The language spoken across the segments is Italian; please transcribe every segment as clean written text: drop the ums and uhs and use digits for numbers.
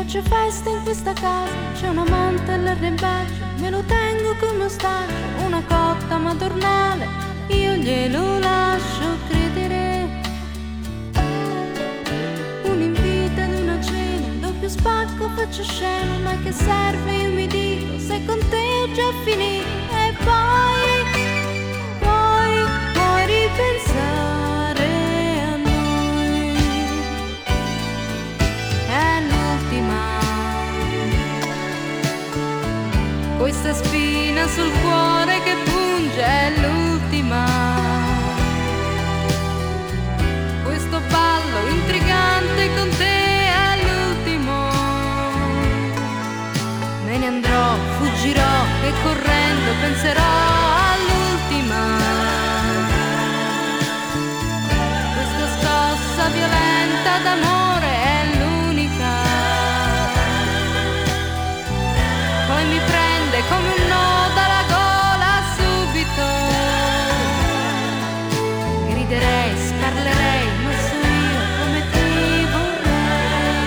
Faccio festa in questa casa, c'è un amante all'arrembaggio, me lo tengo come ostaggio, una cotta madornale, io glielo lascio credere. Un invito ad una cena, doppio spacco faccio scena, ma che serve io mi dico, se con te ho già finito. E poi puoi ripensare a noi, è l'ultima. Questa spina sul cuore che punge è l'ultima. Questo ballo intrigante con te è l'ultimo. Me ne andrò, fuggirò e correndo penserò all'ultima. Questa scossa violenta d'amore è l'unica. Poi mi prende come un nodo alla gola subito. Griderei, sparlerei, ma so io come ti vorrei.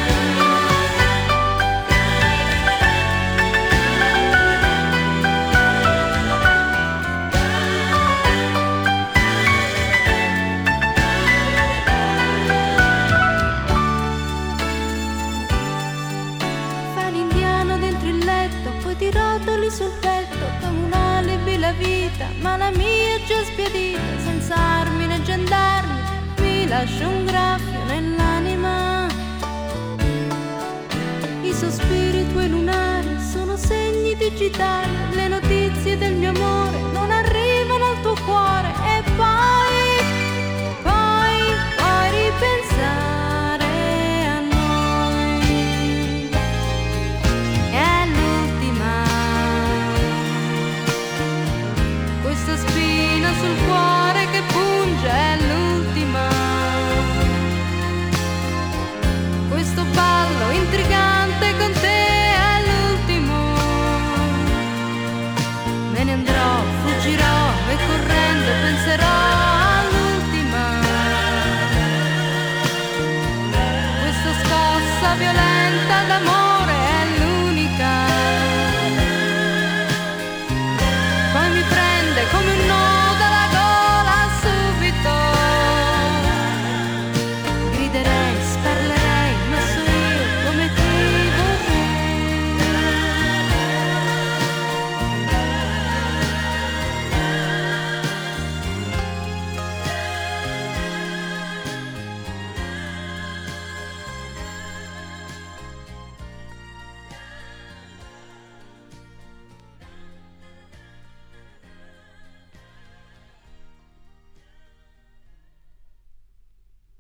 Fai l'indiano dentro il letto, poi ti rotoli sul petto come un alibi la vita, ma la mia è già sbiadita, senza armi né gendarmi, mi lascio un graffio nell'anima. I sospiri tuoi lunari sono segni digitali, le notizie del mio amore non arrivano al tuo cuore. E puoi ripensare a noi, è l'ultima. Questa spina sul cuore che punge è l'ultima. Questo ballo intrigante con te è l'ultimo. Me ne andrò, fuggirò e correndo penserò